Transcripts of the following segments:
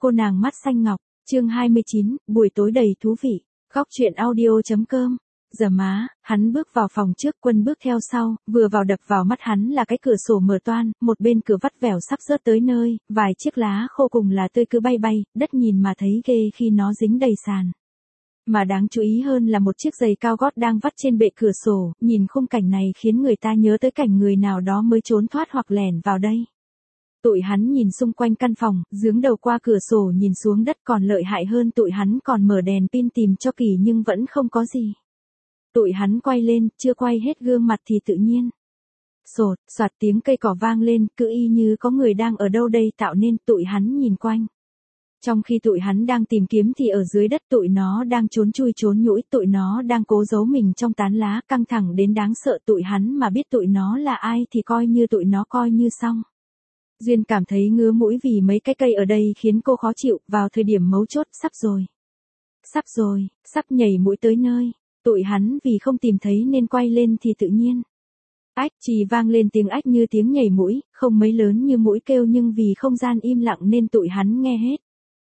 cô nàng mắt xanh ngọc, chương 29, buổi tối đầy thú vị, góc truyện audio.com. Giờ má, hắn bước vào phòng trước, Quân bước theo sau, vừa vào đập vào mắt hắn là cái cửa sổ mở toang, một bên cửa vắt vẻo sắp rớt tới nơi, vài chiếc lá khô cùng là tươi cứ bay bay, đất nhìn mà thấy ghê khi nó dính đầy sàn. Mà đáng chú ý hơn là một chiếc giày cao gót đang vắt trên bệ cửa sổ, nhìn khung cảnh này khiến người ta nhớ tới cảnh người nào đó mới trốn thoát hoặc lẻn vào đây. Tụi hắn nhìn xung quanh căn phòng, giướng đầu qua cửa sổ nhìn xuống đất, còn lợi hại hơn tụi hắn còn mở đèn pin tìm cho kỳ nhưng vẫn không có gì. Tụi hắn quay lên, chưa quay hết gương mặt thì tự nhiên. Sột, soạt tiếng cây cỏ vang lên, cứ y như có người đang ở đâu đây tạo nên. Tụi hắn nhìn quanh. Trong khi tụi hắn đang tìm kiếm thì ở dưới đất tụi nó đang trốn chui trốn nhũi, tụi nó đang cố giấu mình trong tán lá, căng thẳng đến đáng sợ. Tụi hắn mà biết tụi nó là ai thì coi như tụi nó coi như xong. Duyên cảm thấy ngứa mũi vì mấy cái cây ở đây khiến cô khó chịu, vào thời điểm mấu chốt, sắp rồi, sắp nhảy mũi tới nơi. Tụi hắn vì không tìm thấy nên quay lên thì tự nhiên. Ách, chỉ vang lên tiếng ách như tiếng nhảy mũi, không mấy lớn như mũi kêu nhưng vì không gian im lặng nên tụi hắn nghe hết.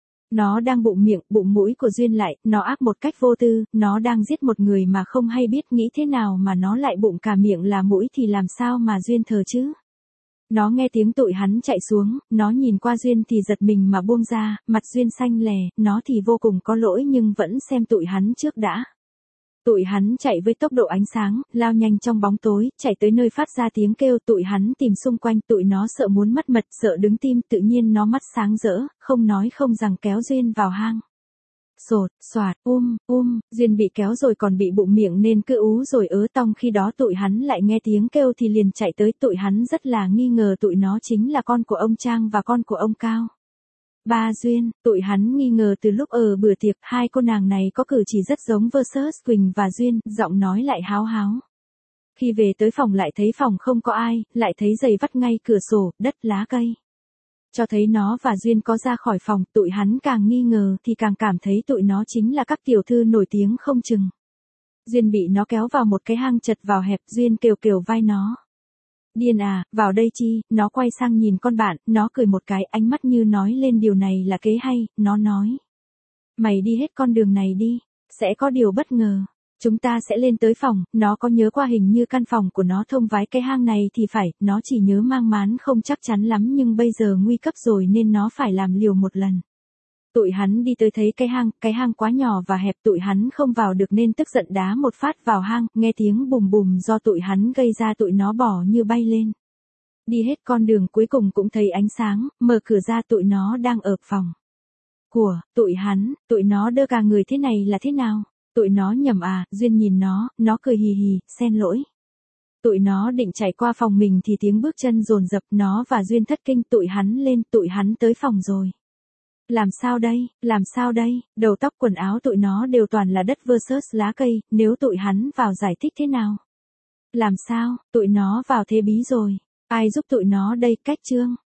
Nó đang bụng miệng, bụng mũi của Duyên lại, nó ác một cách vô tư, nó đang giết một người mà không hay biết, nghĩ thế nào mà nó lại bụng cả miệng là mũi thì làm sao mà Duyên thờ chứ. Nó nghe tiếng tụi hắn chạy xuống, nó nhìn qua Duyên thì giật mình mà buông ra, mặt Duyên xanh lè, nó thì vô cùng có lỗi nhưng vẫn xem tụi hắn trước đã. Tụi hắn chạy với tốc độ ánh sáng, lao nhanh trong bóng tối, chạy tới nơi phát ra tiếng kêu. Tụi hắn tìm xung quanh, tụi nó sợ muốn mất mật, sợ đứng tim, tự nhiên nó mắt sáng rỡ, không nói không rằng kéo Duyên vào hang. Sột, soạt, Duyên bị kéo rồi còn bị bụng miệng nên cứ ú rồi ớ tong. Khi đó tụi hắn lại nghe tiếng kêu thì liền chạy tới. Tụi hắn rất là nghi ngờ tụi nó chính là con của ông Trang và con của ông Cao. Ba Duyên, tụi hắn nghi ngờ từ lúc ở bữa tiệc, hai cô nàng này có cử chỉ rất giống versus Quỳnh và Duyên, giọng nói lại háo háo. Khi về tới phòng lại thấy phòng không có ai, lại thấy giày vắt ngay cửa sổ, đất lá cây. Cho thấy nó và Duyên có ra khỏi phòng, tụi hắn càng nghi ngờ thì càng cảm thấy tụi nó chính là các tiểu thư nổi tiếng không chừng. Duyên bị nó kéo vào một cái hang chật vào hẹp, Duyên kêu vai nó. Điên à, vào đây chi. Nó quay sang nhìn con bạn, nó cười một cái, ánh mắt như nói lên điều này là kế hay. Nó nói. Mày đi hết con đường này đi, sẽ có điều bất ngờ. Chúng ta sẽ lên tới phòng. Nó có nhớ qua hình như căn phòng của nó thông vái cái hang này thì phải. Nó chỉ nhớ mang máng không chắc chắn lắm nhưng bây giờ nguy cấp rồi nên nó phải làm liều một lần. Tụi hắn đi tới thấy cái hang quá nhỏ và hẹp, tụi hắn không vào được nên tức giận đá một phát vào hang, nghe tiếng bùm bùm do tụi hắn gây ra, tụi nó bỏ như bay lên. Đi hết con đường cuối cùng cũng thấy ánh sáng, mở cửa ra tụi nó đang ở phòng của tụi nó đơ cả người thế này là thế nào? Tụi nó nhầm à? Duyên nhìn nó cười hì hì, xin lỗi. Tụi nó định chạy qua phòng mình thì tiếng bước chân dồn dập, nó và Duyên thất kinh. Tụi hắn lên, tụi hắn tới phòng rồi. Làm sao đây, đầu tóc quần áo tụi nó đều toàn là đất versus lá cây, nếu tụi hắn vào giải thích thế nào? Làm sao, tụi nó vào thế bí rồi, ai giúp tụi nó đây? Cách chương.